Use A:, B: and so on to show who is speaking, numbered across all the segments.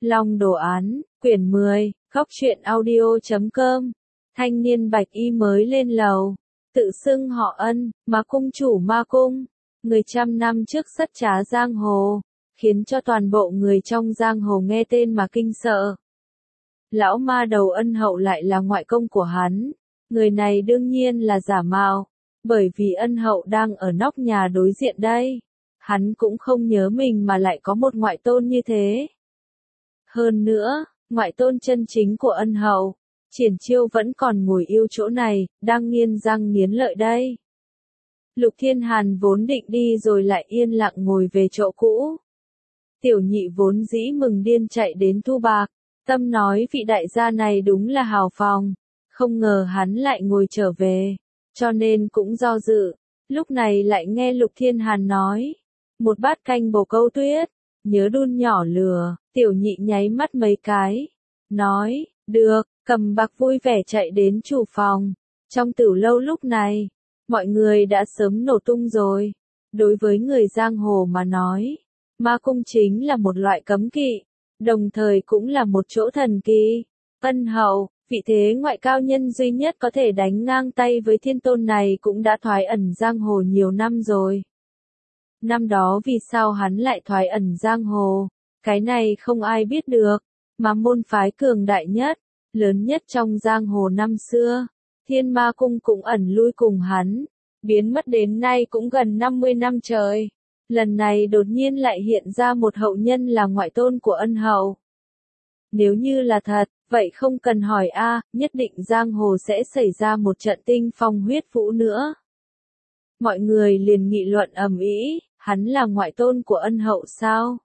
A: Long đồ án, quyển 10, góc truyện audio.com. Thanh niên bạch y mới lên lầu, tự xưng họ Ân, mà cung chủ Ma Cung, người trăm năm trước sất trá giang hồ, khiến cho toàn bộ người trong giang hồ nghe tên mà kinh sợ. Lão ma đầu Ân Hậu lại là ngoại công của hắn, người này đương nhiên là giả mạo, bởi vì Ân Hậu đang ở nóc nhà đối diện đây. Hắn cũng không nhớ mình mà lại có một ngoại tôn như thế. Hơn nữa, ngoại tôn chân chính của Ân Hậu, Triển Chiêu vẫn còn ngồi yêu chỗ này, đang nghiến răng nghiến lợi đây. Lục Thiên Hàn vốn định đi rồi lại yên lặng ngồi về chỗ cũ. Tiểu nhị vốn dĩ mừng điên chạy đến thu bạc, tâm nói vị đại gia này đúng là hào phóng, không ngờ hắn lại ngồi trở về, cho nên cũng do dự. Lúc này lại nghe Lục Thiên Hàn nói, một bát canh bồ câu tuyết, nhớ đun nhỏ lửa. Tiểu nhị nháy mắt mấy cái, nói, được, cầm bạc vui vẻ chạy đến chủ phòng. Trong tửu lâu lúc này, mọi người đã sớm nổ tung rồi. Đối với người giang hồ mà nói, Ma Cung chính là một loại cấm kỵ, đồng thời cũng là một chỗ thần kỳ. Ân Hậu, vị thế ngoại cao nhân duy nhất có thể đánh ngang tay với thiên tôn này cũng đã thoái ẩn giang hồ nhiều năm rồi. Năm đó vì sao hắn lại thoái ẩn giang hồ? Cái này không ai biết được, mà môn phái cường đại nhất, lớn nhất trong giang hồ năm xưa, Thiên Ma Cung cũng ẩn lui cùng hắn, biến mất đến nay cũng gần 50 năm trời. Lần này đột nhiên lại hiện ra một hậu nhân là ngoại tôn của Ân Hậu. Nếu như là thật, vậy không cần hỏi nhất định giang hồ sẽ xảy ra một trận tinh phong huyết vũ nữa. Mọi người liền nghị luận ầm ĩ, hắn là ngoại tôn của Ân Hậu sao?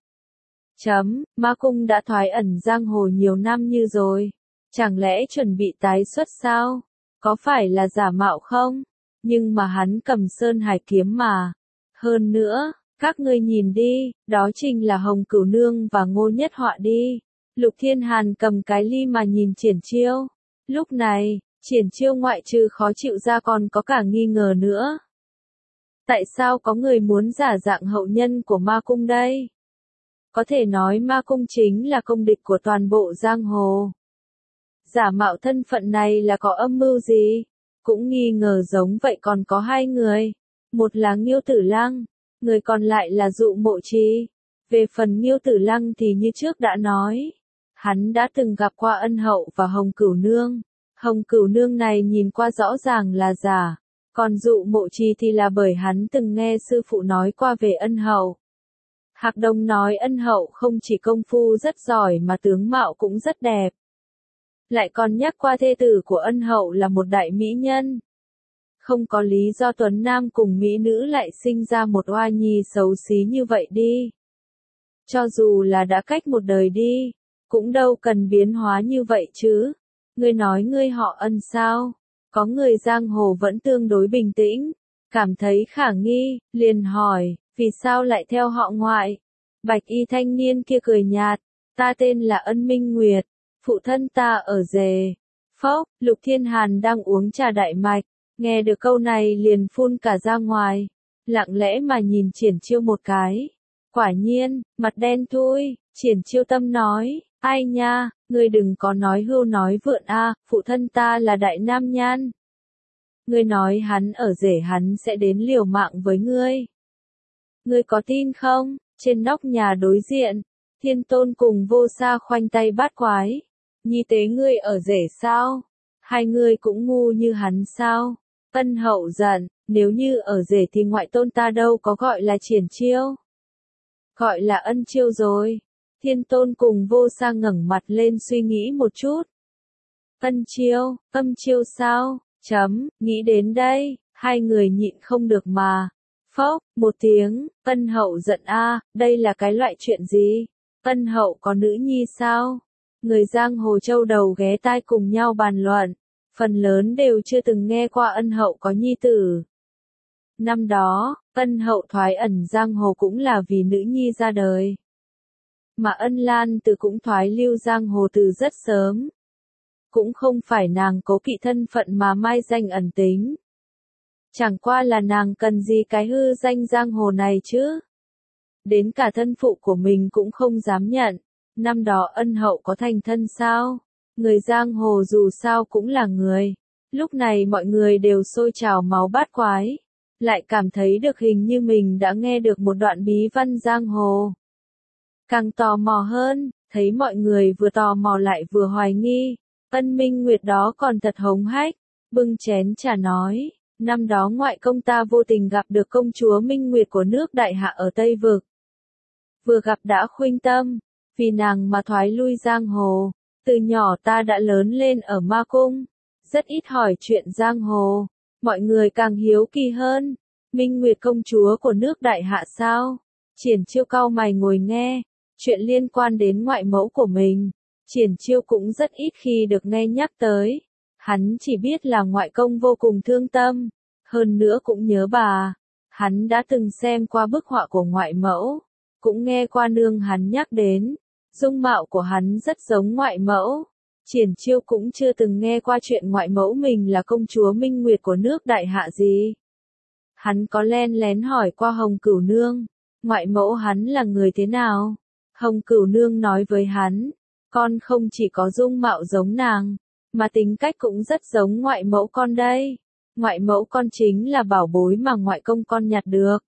A: Ma Cung đã thoái ẩn giang hồ nhiều năm như rồi, chẳng lẽ chuẩn bị tái xuất sao? Có phải là giả mạo không? Nhưng mà hắn cầm Sơn Hải kiếm mà. Hơn nữa, các ngươi nhìn đi, đó chính là Hồng Cửu Nương và Ngô Nhất Họa đi. Lục Thiên Hàn cầm cái ly mà nhìn Triển Chiêu. Lúc này, Triển Chiêu ngoại trừ khó chịu ra còn có cả nghi ngờ nữa. Tại sao có người muốn giả dạng hậu nhân của Ma Cung đây? Có thể nói Ma Cung chính là công địch của toàn bộ giang hồ. Giả mạo thân phận này là có âm mưu gì? Cũng nghi ngờ giống vậy còn có hai người. Một là Nghiêu Tử Lăng, người còn lại là Dụ Mộ Trì. Về phần Nghiêu Tử Lăng thì như trước đã nói, hắn đã từng gặp qua Ân Hậu và Hồng Cửu Nương. Hồng Cửu Nương này nhìn qua rõ ràng là giả, còn Dụ Mộ Trì thì là bởi hắn từng nghe sư phụ nói qua về Ân Hậu. Hạc Đông nói Ân Hậu không chỉ công phu rất giỏi mà tướng mạo cũng rất đẹp. Lại còn nhắc qua thê tử của Ân Hậu là một đại mỹ nhân. Không có lý do tuấn nam cùng mỹ nữ lại sinh ra một oa nhi xấu xí như vậy đi. Cho dù là đã cách một đời đi, cũng đâu cần biến hóa như vậy chứ. Ngươi nói ngươi họ Ân sao? Có người giang hồ vẫn tương đối bình tĩnh, cảm thấy khả nghi, liền hỏi, vì sao lại theo họ ngoại? Bạch y thanh niên kia cười nhạt, ta tên là Ân Minh Nguyệt, phụ thân ta ở Dề. Phốc, Lục Thiên Hàn đang uống trà đại mạch, nghe được câu này liền phun cả ra ngoài, lặng lẽ mà nhìn Triển Chiêu một cái. Quả nhiên, mặt đen thui, Triển Chiêu tâm nói, ai nha, ngươi đừng có nói hưu nói vượn phụ thân ta là Đại Nam Nhan. Ngươi nói hắn ở Dề hắn sẽ đến liều mạng với ngươi. Ngươi có tin không? Trên nóc nhà đối diện, Thiên Tôn cùng Vô Sa khoanh tay bát quái. Nhi tế ngươi ở Dề sao? Hai ngươi cũng ngu như hắn sao? Ân Hậu giận, nếu như ở Dề thì ngoại tôn ta đâu có gọi là Triển Chiêu. Gọi là Ân Chiêu rồi. Thiên Tôn cùng Vô Sa ngẩng mặt lên suy nghĩ một chút. Ân Chiêu, âm chiêu sao? Nghĩ đến đây, hai người nhịn không được mà. Phốc, một tiếng, Ân Hậu giận đây là cái loại chuyện gì? Ân Hậu có nữ nhi sao? Người giang hồ châu đầu ghé tai cùng nhau bàn luận, phần lớn đều chưa từng nghe qua Ân Hậu có nhi tử. Năm đó, Ân Hậu thoái ẩn giang hồ cũng là vì nữ nhi ra đời. Mà Ân Lan Từ cũng thoái lưu giang hồ từ rất sớm. Cũng không phải nàng cố kỵ thân phận mà mai danh ẩn tính. Chẳng qua là nàng cần gì cái hư danh giang hồ này chứ. Đến cả thân phụ của mình cũng không dám nhận. năm đó ân hậu có thành thân sao? Người giang hồ dù sao cũng là người. Lúc này mọi người đều sôi trào máu bát quái. Lại cảm thấy được hình như mình đã nghe được một đoạn bí văn giang hồ. Càng tò mò hơn, thấy mọi người vừa tò mò lại vừa hoài nghi. Ân Minh Nguyệt đó còn thật hống hách, bưng chén trà nói, năm đó ngoại công ta vô tình gặp được công chúa Minh Nguyệt của nước Đại Hạ ở Tây Vực. Vừa gặp đã khuynh tâm, vì nàng mà thoái lui giang hồ, từ nhỏ ta đã lớn lên ở Ma Cung, rất ít hỏi chuyện giang hồ, mọi người càng hiếu kỳ hơn, Minh Nguyệt công chúa của nước Đại Hạ sao? Triển Chiêu cau mày ngồi nghe, chuyện liên quan đến ngoại mẫu của mình. Triển Chiêu cũng rất ít khi được nghe nhắc tới. Hắn chỉ biết là ngoại công vô cùng thương tâm. Hơn nữa cũng nhớ bà. Hắn đã từng xem qua bức họa của ngoại mẫu. Cũng nghe qua nương hắn nhắc đến. Dung mạo của hắn rất giống ngoại mẫu. Triển Chiêu cũng chưa từng nghe qua chuyện ngoại mẫu mình là công chúa Minh Nguyệt của nước Đại Hạ gì. Hắn có len lén hỏi qua Hồng Cửu Nương. Ngoại mẫu hắn là người thế nào? Hồng Cửu Nương nói với hắn. Con không chỉ có dung mạo giống nàng, mà tính cách cũng rất giống ngoại mẫu con đây. Ngoại mẫu con chính là bảo bối mà ngoại công con nhặt được.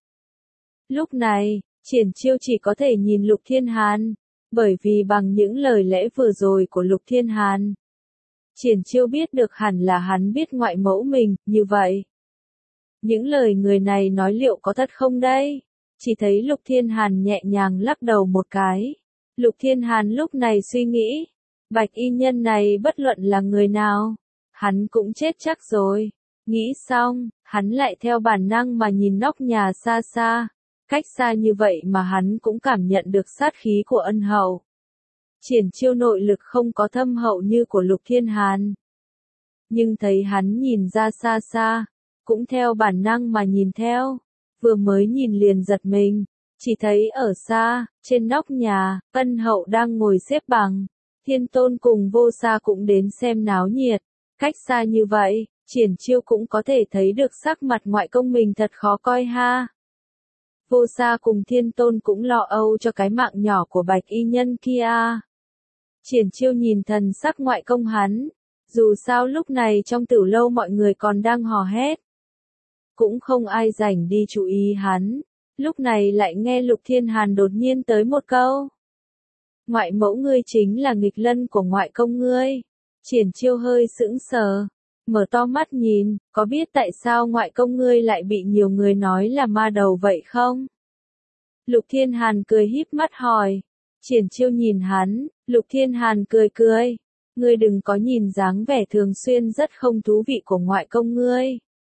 A: Lúc này, Triển Chiêu chỉ có thể nhìn Lục Thiên Hàn, bởi vì bằng những lời lẽ vừa rồi của Lục Thiên Hàn, Triển Chiêu biết được hẳn là hắn biết ngoại mẫu mình, như vậy. Những lời người này nói liệu có thật không đây? Chỉ thấy Lục Thiên Hàn nhẹ nhàng lắc đầu một cái. Lục Thiên Hàn lúc này suy nghĩ, bạch y nhân này bất luận là người nào, hắn cũng chết chắc rồi. Nghĩ xong, hắn lại theo bản năng mà nhìn nóc nhà xa xa, cách xa như vậy mà hắn cũng cảm nhận được sát khí của ân hậu. Triển Chiêu nội lực không có thâm hậu như của Lục Thiên Hàn. Nhưng thấy hắn nhìn ra xa xa, cũng theo bản năng mà nhìn theo, vừa mới nhìn liền giật mình. Chỉ thấy ở xa, trên nóc nhà, ân hậu đang ngồi xếp bằng. Thiên Tôn cùng Vô Sa cũng đến xem náo nhiệt. Cách xa như vậy, Triển Chiêu cũng có thể thấy được sắc mặt ngoại công mình thật khó coi ha. Vô Sa cùng Thiên Tôn cũng lo âu cho cái mạng nhỏ của bạch y nhân kia. Triển Chiêu nhìn thần sắc ngoại công hắn. Dù sao lúc này trong tử lâu mọi người còn đang hò hét. Cũng không ai rảnh đi chú ý hắn. Lúc này lại nghe Lục Thiên Hàn đột nhiên tới một câu. Ngoại mẫu ngươi chính là nghịch lân của ngoại công ngươi. Triển Chiêu hơi sững sờ, mở to mắt nhìn, có biết tại sao ngoại công ngươi lại bị nhiều người nói là ma đầu vậy không? Lục Thiên Hàn cười híp mắt hỏi. Triển Chiêu nhìn hắn, Lục Thiên Hàn cười cười. Ngươi đừng có nhìn dáng vẻ thường xuyên rất không thú vị của ngoại công ngươi.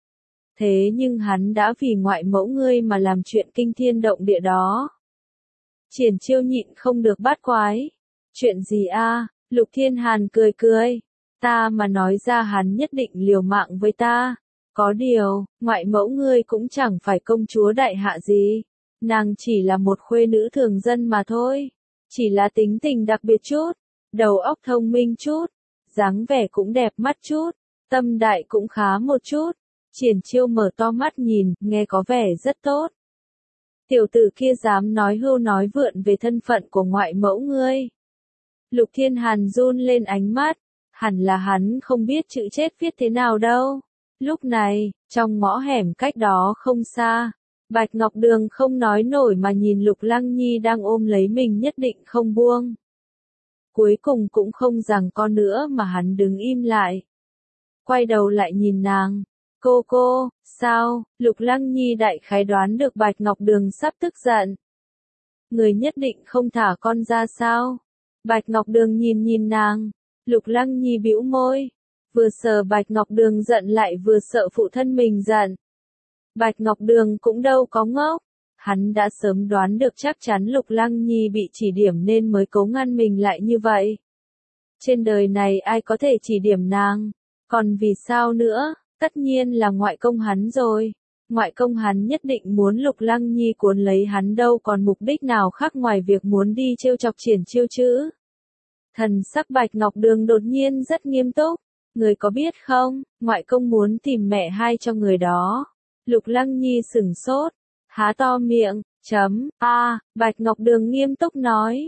A: Thế nhưng hắn đã vì ngoại mẫu ngươi mà làm chuyện kinh thiên động địa đó. Triển Chiêu nhịn không được bát quái. Chuyện gì a? Lục Thiên Hàn cười cười. Ta mà nói ra hắn nhất định liều mạng với ta. Có điều, ngoại mẫu ngươi cũng chẳng phải công chúa đại hạ gì. Nàng chỉ là một khuê nữ thường dân mà thôi. Chỉ là tính tình đặc biệt chút. Đầu óc thông minh chút. Dáng vẻ cũng đẹp mắt chút. Tâm đại cũng khá một chút. Triển Chiêu mở to mắt nhìn, nghe có vẻ rất tốt. Tiểu tử kia dám nói hưu nói vượn về thân phận của ngoại mẫu ngươi. Lục Thiên Hàn run lên ánh mắt, hẳn là hắn không biết chữ chết viết thế nào đâu. Lúc này, trong ngõ hẻm cách đó không xa, Bạch Ngọc Đường không nói nổi mà nhìn Lục Lăng Nhi đang ôm lấy mình nhất định không buông. Cuối cùng cũng không giằng co nữa mà hắn đứng im lại. Quay đầu lại nhìn nàng. Cô, sao? Lục Lăng Nhi đại khái đoán được Bạch Ngọc Đường sắp tức giận. Người nhất định không thả con ra sao? Bạch Ngọc Đường nhìn nàng. Lục Lăng Nhi bĩu môi. Vừa sợ Bạch Ngọc Đường giận lại vừa sợ phụ thân mình giận. Bạch Ngọc Đường cũng đâu có ngốc. Hắn đã sớm đoán được chắc chắn Lục Lăng Nhi bị chỉ điểm nên mới cố ngăn mình lại như vậy. Trên đời này ai có thể chỉ điểm nàng? Còn vì sao nữa? Tất nhiên là ngoại công hắn rồi. Ngoại công hắn nhất định muốn Lục Lăng Nhi cuốn lấy hắn đâu còn mục đích nào khác ngoài việc muốn đi trêu chọc Triển Chiêu chứ. Thần sắc Bạch Ngọc Đường đột nhiên rất nghiêm túc. Người có biết không, ngoại công muốn tìm mẹ hai cho người đó. Lục Lăng Nhi sửng sốt, há to miệng, Bạch Ngọc Đường nghiêm túc nói.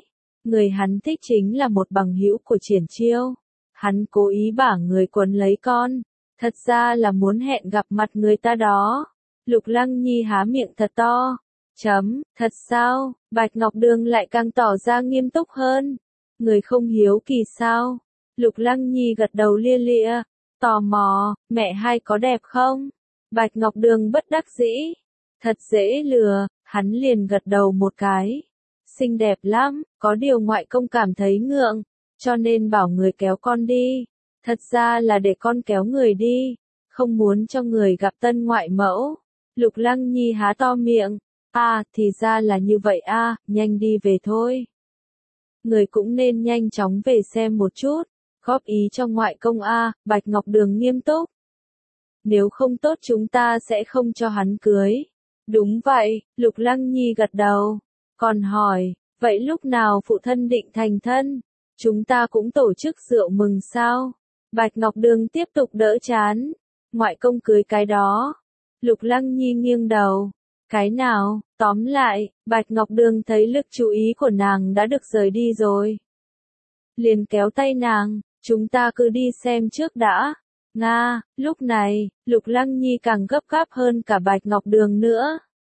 A: Người hắn thích chính là một bằng hữu của Triển Chiêu. Hắn cố ý bảo người quấn lấy con, thật ra là muốn hẹn gặp mặt người ta đó. Lục Lăng Nhi há miệng thật to. Thật sao? Bạch Ngọc Đường lại càng tỏ ra nghiêm túc hơn. Người không hiếu kỳ sao? Lục Lăng Nhi gật đầu lia lịa, tò mò, mẹ hai có đẹp không? Bạch Ngọc Đường bất đắc dĩ. Thật dễ lừa, hắn liền gật đầu một cái. Xinh đẹp lắm, có điều ngoại công cảm thấy ngượng, cho nên bảo người kéo con đi. Thật ra là để con kéo người đi, không muốn cho người gặp tân ngoại mẫu. Lục Lăng Nhi há to miệng. Thì ra là như vậy nhanh đi về thôi. Người cũng nên nhanh chóng về xem một chút, góp ý cho ngoại công Bạch Ngọc Đường nghiêm túc. Nếu không tốt chúng ta sẽ không cho hắn cưới. Đúng vậy, Lục Lăng Nhi gật đầu. Còn hỏi, vậy lúc nào phụ thân định thành thân? Chúng ta cũng tổ chức rượu mừng sao? Bạch Ngọc Đường tiếp tục đỡ chán. Ngoại công cưới cái đó. Lục Lăng Nhi nghiêng đầu. Cái nào? Tóm lại, Bạch Ngọc Đường thấy lực chú ý của nàng đã được rời đi rồi. Liền kéo tay nàng, chúng ta cứ đi xem trước đã. Nga, lúc này, Lục Lăng Nhi càng gấp gáp hơn cả Bạch Ngọc Đường nữa.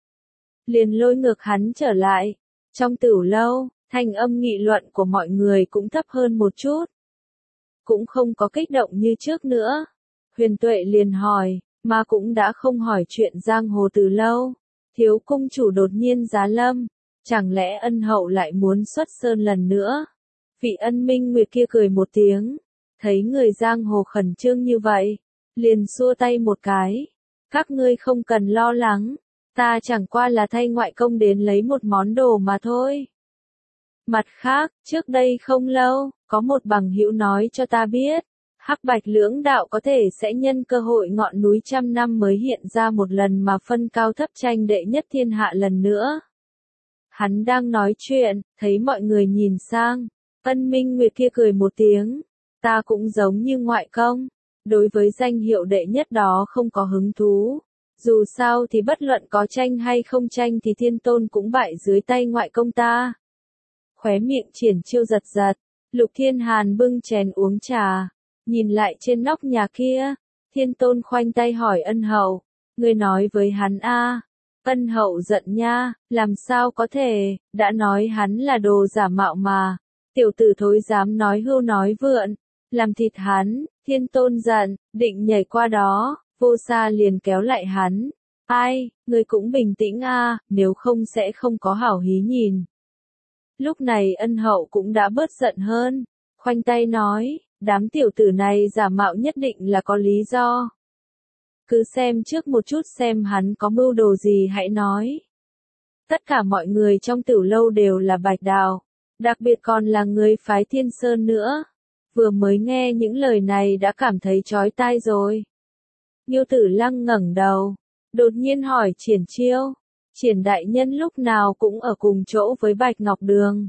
A: Liền lôi ngược hắn trở lại. Trong tửu lâu, thanh âm nghị luận của mọi người cũng thấp hơn một chút. Cũng không có kích động như trước nữa. Huyền Tuệ liền hỏi, mà cũng đã không hỏi chuyện giang hồ từ lâu. Thiếu cung chủ đột nhiên giá lâm, chẳng lẽ ân hậu lại muốn xuất sơn lần nữa? Vị Ân Minh Nguyệt kia cười một tiếng, thấy người giang hồ khẩn trương như vậy, liền xua tay một cái. Các ngươi không cần lo lắng, ta chẳng qua là thay ngoại công đến lấy một món đồ mà thôi. Mặt khác, trước đây không lâu, có một bằng hữu nói cho ta biết, Hắc Bạch lưỡng đạo có thể sẽ nhân cơ hội ngọn núi trăm năm mới hiện ra một lần mà phân cao thấp tranh đệ nhất thiên hạ lần nữa. Hắn đang nói chuyện, thấy mọi người nhìn sang, Ân Minh Nguyệt kia cười một tiếng, ta cũng giống như ngoại công, đối với danh hiệu đệ nhất đó không có hứng thú. Dù sao thì bất luận có tranh hay không tranh thì Thiên Tôn cũng bại dưới tay ngoại công ta. Khóe miệng Triển Chiêu giật giật, Lục Thiên Hàn bưng chén uống trà. Nhìn lại trên nóc nhà kia, Thiên Tôn khoanh tay hỏi ân hậu, ngươi nói với hắn Ân hậu giận nha, làm sao có thể, đã nói hắn là đồ giả mạo mà, tiểu tử thối dám nói hưu nói vượn, làm thịt hắn. Thiên Tôn giận, định nhảy qua đó, Vô Sa liền kéo lại hắn, ngươi cũng bình tĩnh nếu không sẽ không có hảo hí nhìn. Lúc này ân hậu cũng đã bớt giận hơn, khoanh tay nói, đám tiểu tử này giả mạo nhất định là có lý do. Cứ xem trước một chút xem hắn có mưu đồ gì hãy nói. Tất cả mọi người trong tửu lâu đều là Bạch Đào, đặc biệt còn là người phái Thiên Sơn nữa. Vừa mới nghe những lời này đã cảm thấy chói tai rồi. Ngưu Tử Lăng ngẩng đầu, đột nhiên hỏi Triển Chiêu, Triển đại nhân lúc nào cũng ở cùng chỗ với Bạch Ngọc Đường.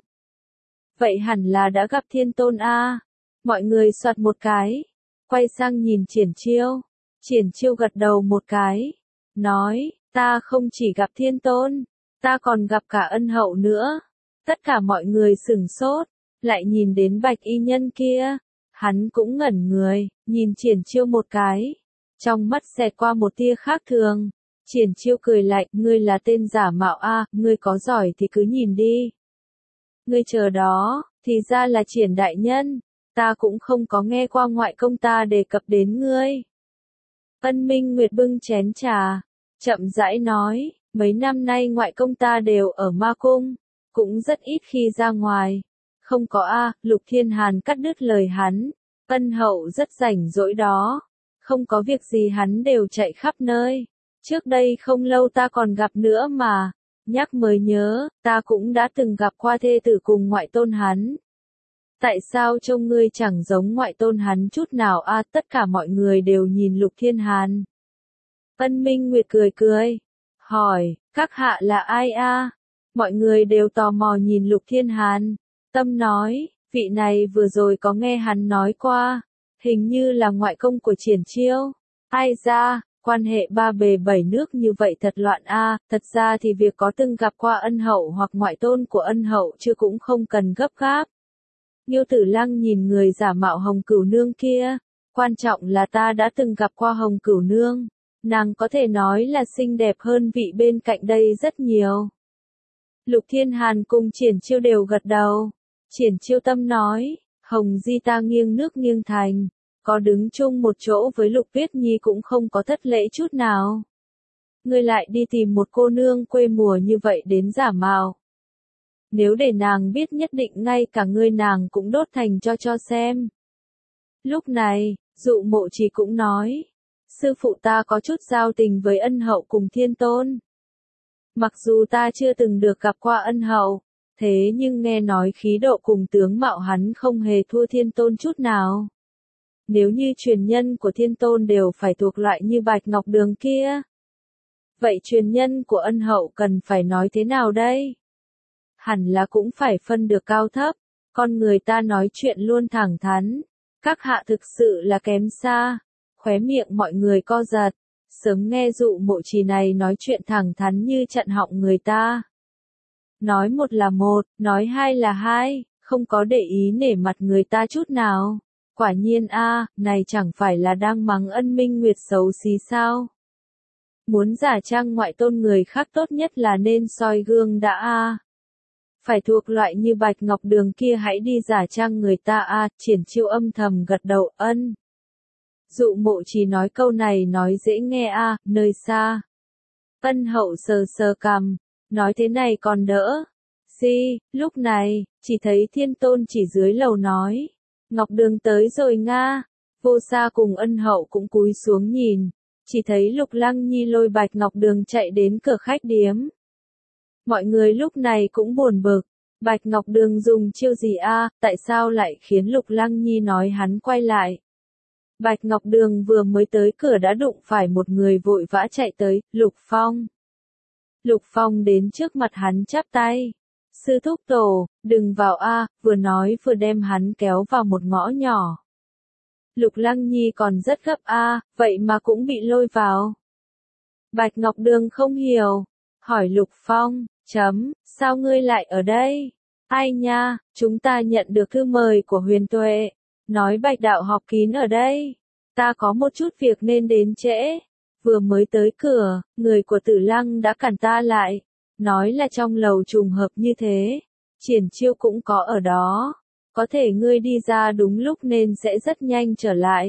A: Vậy hẳn là đã gặp Thiên Tôn Mọi người soạt một cái, quay sang nhìn Triển Chiêu. Triển Chiêu gật đầu một cái, nói, ta không chỉ gặp Thiên Tôn, ta còn gặp cả ân hậu nữa. Tất cả mọi người sửng sốt, lại nhìn đến Bạch y nhân kia. Hắn cũng ngẩn người, nhìn Triển Chiêu một cái. Trong mắt xẹt qua một tia khác thường. Triển Chiêu cười lạnh, ngươi là tên giả mạo ngươi có giỏi thì cứ nhìn đi. Ngươi chờ đó, thì ra là Triển đại nhân. Ta cũng không có nghe qua ngoại công ta đề cập đến ngươi. Ân Minh Nguyệt bưng chén trà, chậm rãi nói, mấy năm nay ngoại công ta đều ở ma cung, cũng rất ít khi ra ngoài. Không có Lục Thiên Hàn cắt đứt lời hắn, ân hậu rất rảnh rỗi đó, không có việc gì hắn đều chạy khắp nơi. Trước đây không lâu ta còn gặp nữa mà, nhắc mới nhớ, ta cũng đã từng gặp qua thê tử cùng ngoại tôn hắn. Tại sao trông ngươi chẳng giống ngoại tôn hắn chút nào tất cả mọi người đều nhìn Lục Thiên Hàn. Ân Minh Nguyệt cười cười, hỏi, các hạ là ai Mọi người đều tò mò nhìn Lục Thiên Hàn. Tâm nói, vị này vừa rồi có nghe hắn nói qua, hình như là ngoại công của Triển Chiêu. Ai ra, quan hệ ba bề bảy nước như vậy thật loạn a. Thật ra thì việc có từng gặp qua ân hậu hoặc ngoại tôn của ân hậu chưa cũng không cần gấp gáp. Nghiêu Tử Lăng nhìn người giả mạo Hồng Cửu Nương kia, quan trọng là ta đã từng gặp qua Hồng Cửu Nương, nàng có thể nói là xinh đẹp hơn vị bên cạnh đây rất nhiều. Lục Thiên Hàn cùng Triển Chiêu đều gật đầu. Triển Chiêu Tâm nói, Hồng Di ta nghiêng nước nghiêng thành, có đứng chung một chỗ với Lục Tuyết Nhi cũng không có thất lễ chút nào. Ngươi lại đi tìm một cô nương quê mùa như vậy đến giả mạo. Nếu để nàng biết nhất định ngay cả ngươi nàng cũng đốt thành cho xem. Lúc này, Dụ Mộ Trì cũng nói, sư phụ ta có chút giao tình với ân hậu cùng thiên tôn. Mặc dù ta chưa từng được gặp qua ân hậu, thế nhưng nghe nói khí độ cùng tướng mạo hắn không hề thua thiên tôn chút nào. Nếu như truyền nhân của thiên tôn đều phải thuộc loại như Bạch Ngọc Đường kia, vậy truyền nhân của ân hậu cần phải nói thế nào đây? Hẳn là cũng phải phân được cao thấp, con người ta nói chuyện luôn thẳng thắn, các hạ thực sự là kém xa, khóe miệng mọi người co giật, sớm nghe Dụ Mộ Trì này nói chuyện thẳng thắn như chặn họng người ta. Nói một là một, nói hai là hai, không có để ý nể mặt người ta chút nào. Quả nhiên a, này chẳng phải là đang mắng Ân Minh Nguyệt xấu xí sao? Muốn giả trang ngoại tôn người khác tốt nhất là nên soi gương đã a. Phải thuộc loại như Bạch Ngọc Đường kia hãy đi giả trang người ta a. Triển Chiêu âm thầm gật đầu ân. Dụ Mộ Trì nói câu này nói dễ nghe a, nơi xa. Ân hậu sờ sờ cằm, nói thế này còn đỡ. Lúc này, chỉ thấy thiên tôn chỉ dưới lầu nói. Ngọc Đường tới rồi nga. Vô Sa cùng ân hậu cũng cúi xuống nhìn. Chỉ thấy Lục Lăng Nhi lôi Bạch Ngọc Đường chạy đến cửa khách điếm. Mọi người lúc này cũng buồn bực. Bạch Ngọc Đường dùng chiêu gì a? Tại sao lại khiến Lục Lăng Nhi nói hắn quay lại? Bạch Ngọc Đường vừa mới tới cửa đã đụng phải một người vội vã chạy tới, Lục Phong. Lục Phong đến trước mặt hắn chắp tay. Sư thúc tổ, đừng vào a, vừa nói vừa đem hắn kéo vào một ngõ nhỏ. Lục Lăng Nhi còn rất gấp a, vậy mà cũng bị lôi vào. Bạch Ngọc Đường không hiểu, hỏi Lục Phong, sao ngươi lại ở đây? Ai nha, chúng ta nhận được thư mời của Huyền Tuệ, nói Bạch đạo họp kín ở đây. Ta có một chút việc nên đến trễ. Vừa mới tới cửa, người của Tử Lăng đã cản ta lại, nói là trong lầu trùng hợp như thế. Triển Chiêu cũng có ở đó. Có thể ngươi đi ra đúng lúc nên sẽ rất nhanh trở lại.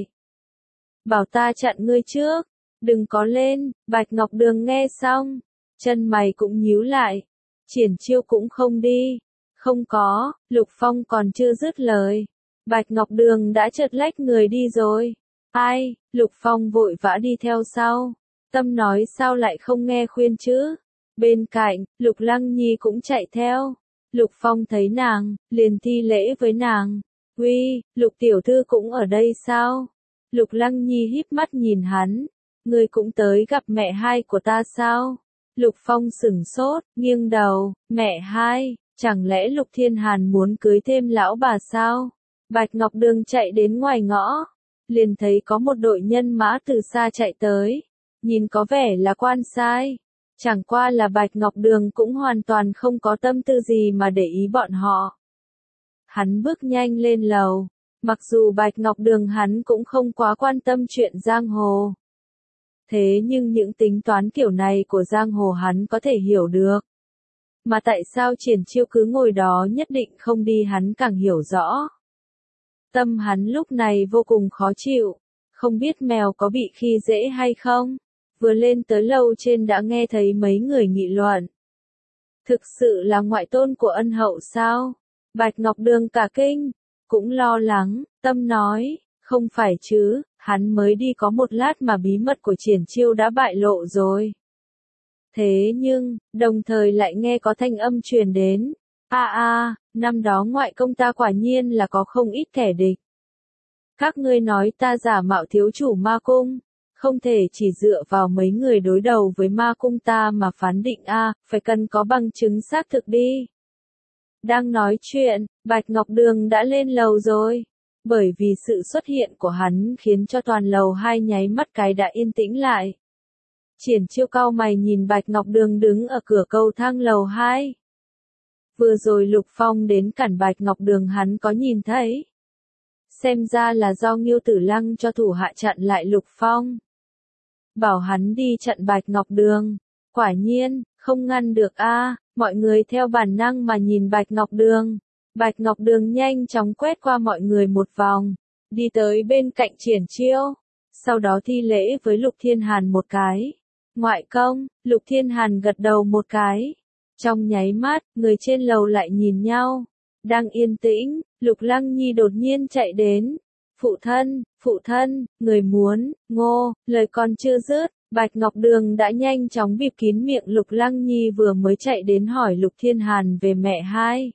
A: Bảo ta chặn ngươi trước, đừng có lên. Bạch Ngọc Đường nghe xong, chân mày cũng nhíu lại. Triển Chiêu cũng không đi. Không có, Lục Phong còn chưa dứt lời. Bạch Ngọc Đường đã chợt lách người đi rồi. Ai? Lục Phong vội vã đi theo sau. Tâm nói sao lại không nghe khuyên chứ? Bên cạnh, Lục Lăng Nhi cũng chạy theo. Lục Phong thấy nàng, liền thi lễ với nàng. Uy, Lục tiểu thư cũng ở đây sao? Lục Lăng Nhi híp mắt nhìn hắn. Ngươi cũng tới gặp mẹ hai của ta sao? Lục Phong sửng sốt, nghiêng đầu. Mẹ hai, chẳng lẽ Lục Thiên Hàn muốn cưới thêm lão bà sao? Bạch Ngọc Đường chạy đến ngoài ngõ. Liền thấy có một đội nhân mã từ xa chạy tới. Nhìn có vẻ là quan sai. Chẳng qua là Bạch Ngọc Đường cũng hoàn toàn không có tâm tư gì mà để ý bọn họ. Hắn bước nhanh lên lầu. Mặc dù Bạch Ngọc Đường hắn cũng không quá quan tâm chuyện giang hồ. Thế nhưng những tính toán kiểu này của giang hồ hắn có thể hiểu được. Mà tại sao Triển Chiêu cứ ngồi đó nhất định không đi hắn càng hiểu rõ. Tâm hắn lúc này vô cùng khó chịu. Không biết mèo có bị khi dễ hay không? Vừa lên tới lầu trên đã nghe thấy mấy người nghị luận. Thực sự là ngoại tôn của ân hậu sao? Bạch Ngọc Đường cả kinh, cũng lo lắng, Tâm nói, không phải chứ, hắn mới đi có một lát mà bí mật của Triển Chiêu đã bại lộ rồi. Thế nhưng, đồng thời lại nghe có thanh âm truyền đến. Năm đó ngoại công ta quả nhiên là có không ít kẻ địch. Các ngươi nói ta giả mạo thiếu chủ ma cung. Không thể chỉ dựa vào mấy người đối đầu với ma cung ta mà phán định phải cần có bằng chứng xác thực đi. Đang nói chuyện, Bạch Ngọc Đường đã lên lầu rồi. Bởi vì sự xuất hiện của hắn khiến cho toàn lầu hai nháy mắt cái đã yên tĩnh lại. Triển Chiêu cau mày nhìn Bạch Ngọc Đường đứng ở cửa cầu thang lầu 2. Vừa rồi Lục Phong đến cản Bạch Ngọc Đường hắn có nhìn thấy. Xem ra là do Ngưu Tử Lăng cho thủ hạ chặn lại Lục Phong. Bảo hắn đi chặn Bạch Ngọc Đường. Quả nhiên, không ngăn được a, mọi người theo bản năng mà nhìn Bạch Ngọc Đường. Bạch Ngọc Đường nhanh chóng quét qua mọi người một vòng, đi tới bên cạnh Triển Chiêu, sau đó thi lễ với Lục Thiên Hàn một cái. Ngoại công, Lục Thiên Hàn gật đầu một cái. Trong nháy mắt, người trên lầu lại nhìn nhau. Đang yên tĩnh, Lục Lăng Nhi đột nhiên chạy đến. Phụ thân, người muốn, Ngô, lời còn chưa dứt, Bạch Ngọc Đường đã nhanh chóng bịt kín miệng Lục Lăng Nhi vừa mới chạy đến hỏi Lục Thiên Hàn về mẹ hai.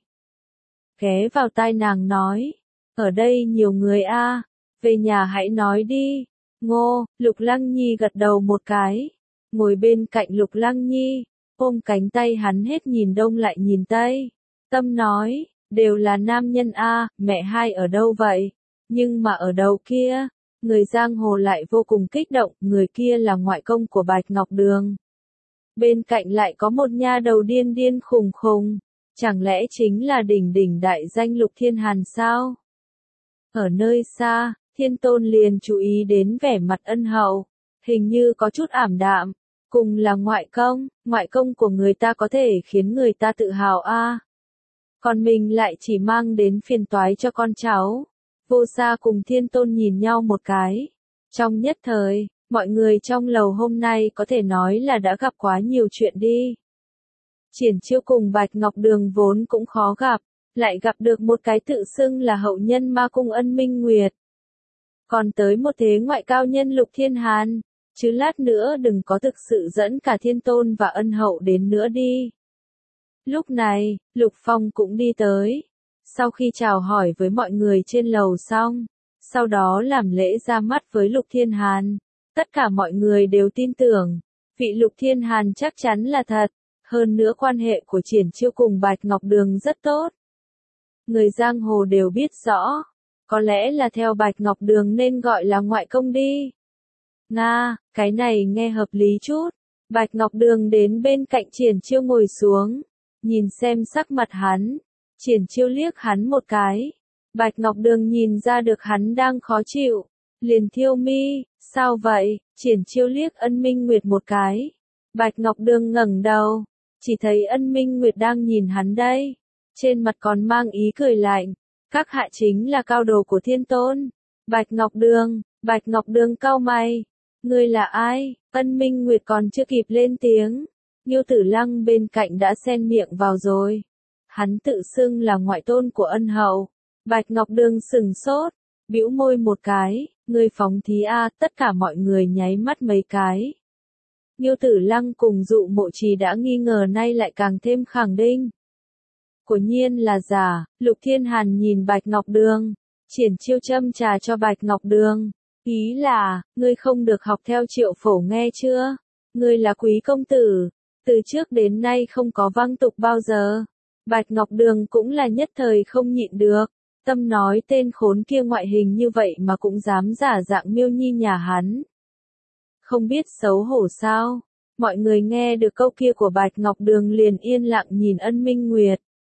A: Ghé vào tai nàng nói, ở đây nhiều người a, về nhà hãy nói đi. Ngô, Lục Lăng Nhi gật đầu một cái, ngồi bên cạnh Lục Lăng Nhi, ôm cánh tay hắn hết nhìn đông lại nhìn tây. Tâm nói, đều là nam nhân a, mẹ hai ở đâu vậy? Nhưng mà ở đầu kia, người giang hồ lại vô cùng kích động, người kia là ngoại công của Bạch Ngọc Đường. Bên cạnh lại có một nha đầu điên điên khùng khùng, chẳng lẽ chính là đỉnh đỉnh đại danh Lục Thiên Hàn sao? Ở nơi xa, Thiên Tôn liền chú ý đến vẻ mặt Ân Hậu, hình như có chút ảm đạm, cùng là ngoại công của người ta có thể khiến người ta tự hào a. Còn mình lại chỉ mang đến phiền toái cho con cháu. Vô Sa cùng Thiên Tôn nhìn nhau một cái. Trong nhất thời, mọi người trong lầu hôm nay có thể nói là đã gặp quá nhiều chuyện đi. Triển Chiêu cùng Bạch Ngọc Đường vốn cũng khó gặp, lại gặp được một cái tự xưng là hậu nhân ma cung Ân Minh Nguyệt. Còn tới một thế ngoại cao nhân Lục Thiên Hàn, chứ lát nữa đừng có thực sự dẫn cả Thiên Tôn và Ân Hậu đến nữa đi. Lúc này, Lục Phong cũng đi tới. Sau khi chào hỏi với mọi người trên lầu xong, sau đó làm lễ ra mắt với Lục Thiên Hàn, tất cả mọi người đều tin tưởng, vị Lục Thiên Hàn chắc chắn là thật, hơn nữa quan hệ của Triển Chiêu cùng Bạch Ngọc Đường rất tốt. Người giang hồ đều biết rõ, có lẽ là theo Bạch Ngọc Đường nên gọi là ngoại công đi. Nga, cái này nghe hợp lý chút. Bạch Ngọc Đường đến bên cạnh Triển Chiêu ngồi xuống, nhìn xem sắc mặt hắn. Triển Chiêu liếc hắn một cái. Bạch Ngọc Đường nhìn ra được hắn đang khó chịu, liền thiêu mi, sao vậy? Triển Chiêu liếc Ân Minh Nguyệt một cái. Bạch Ngọc Đường ngẩng đầu, chỉ thấy Ân Minh Nguyệt đang nhìn hắn đây, trên mặt còn mang ý cười lạnh. Các hạ chính là cao đồ của Thiên Tôn. Bạch Ngọc Đường cau mày. Ngươi là ai? Ân Minh Nguyệt còn chưa kịp lên tiếng, Ngưu Tử Lăng bên cạnh đã xen miệng vào rồi. Hắn tự xưng là ngoại tôn của Ân Hậu. Bạch Ngọc Đường sừng sốt, bĩu môi một cái, ngươi phóng thí a, tất cả mọi người nháy mắt mấy cái. Ngưu Tử Lăng cùng Dụ Mộ Trì đã nghi ngờ nay lại càng thêm khẳng định. Quả nhiên là giả. Lục Thiên Hàn nhìn Bạch Ngọc Đường, Triển Chiêu châm trà cho Bạch Ngọc Đường. Ý là, ngươi không được học theo Triệu Phổ nghe chưa? Ngươi là quý công tử, từ trước đến nay không có văng tục bao giờ. Bạch Ngọc Đường cũng là nhất thời không nhịn được, tâm nói tên khốn kia ngoại hình như vậy mà cũng dám giả dạng Miêu Nhi nhà hắn. Không biết xấu hổ sao? Mọi người nghe được câu kia của Bạch Ngọc Đường liền yên lặng nhìn Ân Minh Nguyệt.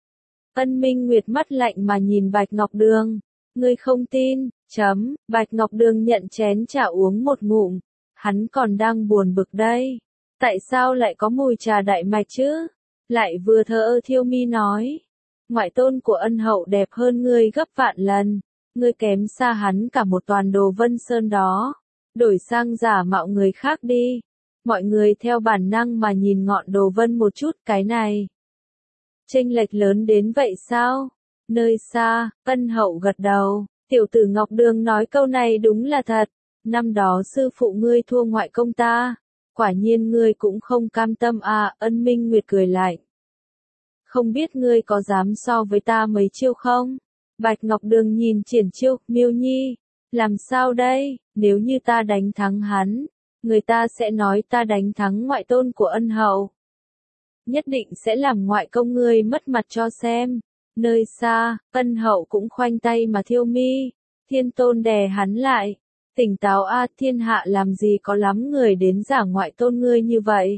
A: Ân Minh Nguyệt mắt lạnh mà nhìn Bạch Ngọc Đường. Ngươi không tin, Bạch Ngọc Đường nhận chén trà uống một ngụm. Hắn còn đang buồn bực đây. Tại sao lại có mùi trà đại mạch chứ? Lại vừa thờ ơ thiêu mi nói. Ngoại tôn của Ân Hậu đẹp hơn ngươi gấp vạn lần. Ngươi kém xa hắn cả một toàn Đồ Vân Sơn đó. Đổi sang giả mạo người khác đi. Mọi người theo bản năng mà nhìn ngọn Đồ Vân một chút, cái này. Chênh lệch lớn đến vậy sao? Nơi xa, Ân Hậu gật đầu. Tiểu tử Ngọc Đường nói câu này đúng là thật. Năm đó sư phụ ngươi thua ngoại công ta. Quả nhiên ngươi cũng không cam tâm à, Ân Minh Nguyệt cười lại. Không biết ngươi có dám so với ta mấy chiêu không? Bạch Ngọc Đường nhìn Triển Chiêu, Miêu Nhi. Làm sao đây, nếu như ta đánh thắng hắn, người ta sẽ nói ta đánh thắng ngoại tôn của Ân Hậu. Nhất định sẽ làm ngoại công ngươi mất mặt cho xem. Nơi xa, Ân Hậu cũng khoanh tay mà thiêu mi. Thiên Tôn đè hắn lại. Tỉnh táo a, thiên hạ làm gì có lắm người đến giả ngoại tôn ngươi như vậy.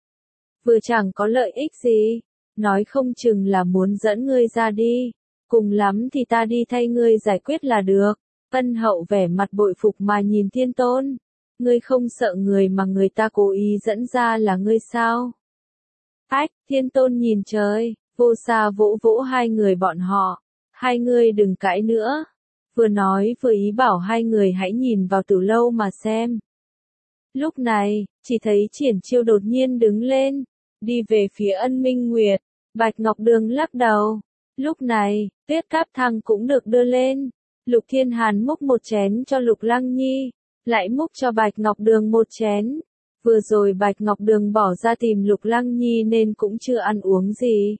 A: Vừa chẳng có lợi ích gì, nói không chừng là muốn dẫn ngươi ra đi, cùng lắm thì ta đi thay ngươi giải quyết là được. Ân Hậu vẻ mặt bội phục mà nhìn Thiên Tôn, ngươi không sợ người mà người ta cố ý dẫn ra là ngươi sao? Ách, Thiên Tôn nhìn trời, Vô Sa vỗ vỗ hai người bọn họ, hai người đừng cãi nữa. Vừa nói vừa ý bảo hai người hãy nhìn vào Tử Lâu mà xem. Lúc này, chỉ thấy Triển Chiêu đột nhiên đứng lên, đi về phía Ân Minh Nguyệt. Bạch Ngọc Đường lắc đầu. Lúc này, Tuyết Cáp Thang cũng được đưa lên. Lục Thiên Hàn múc một chén cho Lục Lăng Nhi, lại múc cho Bạch Ngọc Đường một chén. Vừa rồi Bạch Ngọc Đường bỏ ra tìm Lục Lăng Nhi nên cũng chưa ăn uống gì.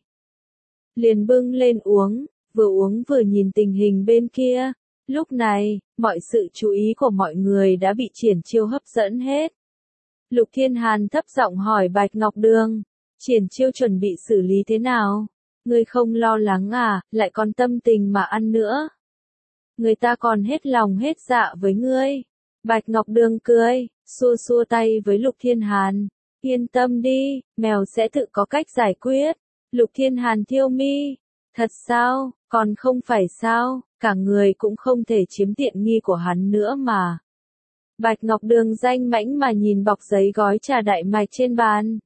A: Liền bưng lên uống vừa nhìn tình hình bên kia. Lúc này, mọi sự chú ý của mọi người đã bị Triển Chiêu hấp dẫn hết. Lục Thiên Hàn thấp giọng hỏi Bạch Ngọc Đường, Triển Chiêu chuẩn bị xử lý thế nào? Ngươi không lo lắng à, lại còn tâm tình mà ăn nữa. Người ta còn hết lòng hết dạ với ngươi. Bạch Ngọc Đường cười, xua xua tay với Lục Thiên Hàn. Yên tâm đi, mèo sẽ tự có cách giải quyết. Lục Thiên Hàn thiêu mi. Thật sao, còn không phải sao, cả người cũng không thể chiếm tiện nghi của hắn nữa mà. Bạch Ngọc Đường danh mãnh mà nhìn bọc giấy gói trà đại mạch trên bàn.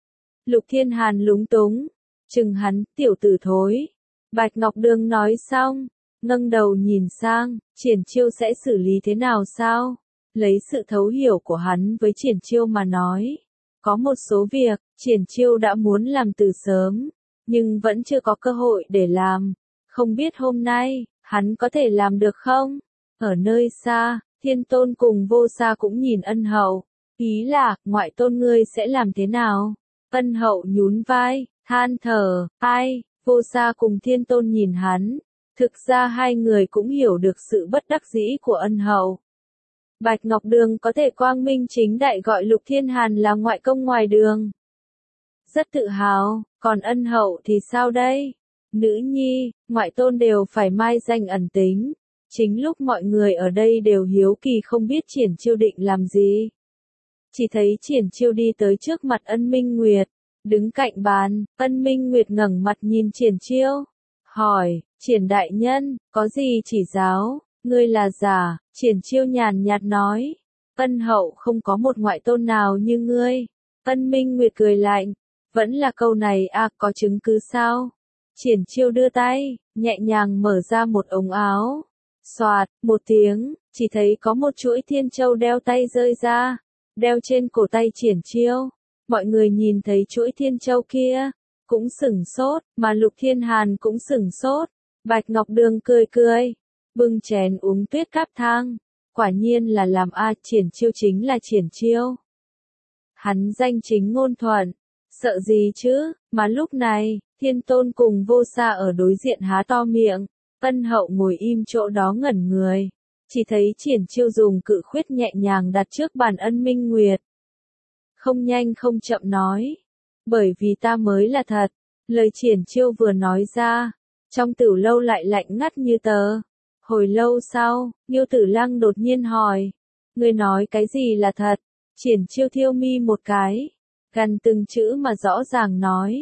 A: Lục Thiên Hàn lúng túng, chừng hắn, tiểu tử thối. Bạch Ngọc Đường nói xong, nâng đầu nhìn sang, Triển Chiêu sẽ xử lý thế nào sao? Lấy sự thấu hiểu của hắn với Triển Chiêu mà nói. Có một số việc, Triển Chiêu đã muốn làm từ sớm, nhưng vẫn chưa có cơ hội để làm. Không biết hôm nay, hắn có thể làm được không? Ở nơi xa, Thiên Tôn cùng Vô Sa cũng nhìn Ân Hậu. Ý là, ngoại tôn ngươi sẽ làm thế nào? Ân Hậu nhún vai, than thở, ai? Vô Sa cùng Thiên Tôn nhìn hắn. Thực ra hai người cũng hiểu được sự bất đắc dĩ của Ân Hậu. Bạch Ngọc Đường có thể quang minh chính đại gọi Lục Thiên Hàn là ngoại công ngoài đường. Rất tự hào, còn Ân Hậu thì sao đây? Nữ nhi, ngoại tôn đều phải mai danh ẩn tính. Chính lúc mọi người ở đây đều hiếu kỳ không biết Triển Chiêu định làm gì. Chỉ thấy Triển Chiêu đi tới trước mặt Ân Minh Nguyệt, đứng cạnh bàn. Ân Minh Nguyệt ngẩng mặt nhìn Triển Chiêu, hỏi, Triển đại nhân, có gì chỉ giáo? Ngươi là giả. Triển Chiêu nhàn nhạt nói, Ân Hậu không có một ngoại tôn nào như ngươi. Ân Minh Nguyệt cười lạnh, vẫn là câu này à, có chứng cứ sao? Triển Chiêu đưa tay, nhẹ nhàng mở ra một ống áo. Xoạt, một tiếng, chỉ thấy có một chuỗi thiên châu đeo tay rơi ra, đeo trên cổ tay Triển Chiêu. Mọi người nhìn thấy chuỗi thiên châu kia, cũng sửng sốt, mà Lục Thiên Hàn cũng sửng sốt. Bạch Ngọc Đường cười cười, bưng chén uống Tuyết Cáp Thang. Quả nhiên là làm a, Triển Chiêu chính là Triển Chiêu. Hắn danh chính ngôn thuận, sợ gì chứ, mà lúc này, Thiên Tôn cùng Vô Sa ở đối diện há to miệng. Ân Hậu ngồi im chỗ đó ngẩn người, chỉ thấy Triển Chiêu dùng cự khuyết nhẹ nhàng đặt trước bàn Ân Minh Nguyệt. Không nhanh không chậm nói, bởi vì ta mới là thật. Lời Triển Chiêu vừa nói ra, trong Tử Lâu lại lạnh ngắt như tờ. Hồi lâu sau, Nghiêu Tử Lăng đột nhiên hỏi, ngươi nói cái gì là thật? Triển Chiêu thiêu mi một cái, gần từng chữ mà rõ ràng nói,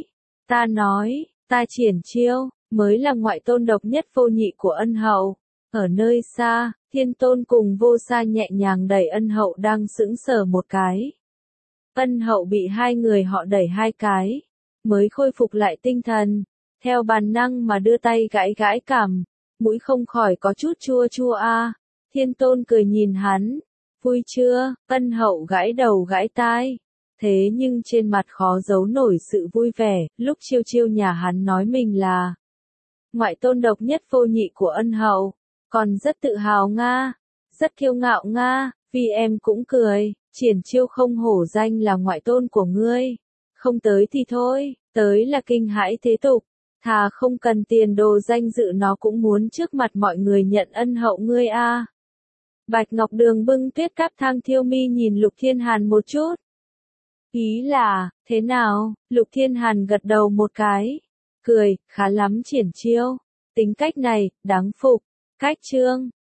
A: ta Triển Chiêu mới là ngoại tôn độc nhất vô nhị của Ân Hậu. Ở nơi xa, Thiên Tôn cùng Vô Sa nhẹ nhàng đẩy Ân Hậu đang sững sờ một cái. Ân Hậu bị hai người họ đẩy hai cái, mới khôi phục lại tinh thần, theo bản năng mà đưa tay gãi gãi cằm, mũi không khỏi có chút chua chua a. Thiên Tôn cười nhìn hắn, vui chưa? Ân Hậu gãi đầu gãi tai. Thế nhưng trên mặt khó giấu nổi sự vui vẻ, lúc Chiêu Chiêu nhà hắn nói mình là ngoại tôn độc nhất vô nhị của Ân Hậu, còn rất tự hào nga, rất kiêu ngạo nga, vì em cũng cười, Triển Chiêu không hổ danh là ngoại tôn của ngươi, không tới thì thôi, tới là kinh hãi thế tục, thà không cần tiền đồ danh dự nó cũng muốn trước mặt mọi người nhận Ân Hậu ngươi a. Bạch Ngọc Đường bưng Tuyết Cáp Thang thiêu mi nhìn Lục Thiên Hàn một chút. Ý là, thế nào? Lục Thiên Hàn gật đầu một cái, cười, khá lắm Triển Chiêu, tính cách này, đáng phục. Cách chương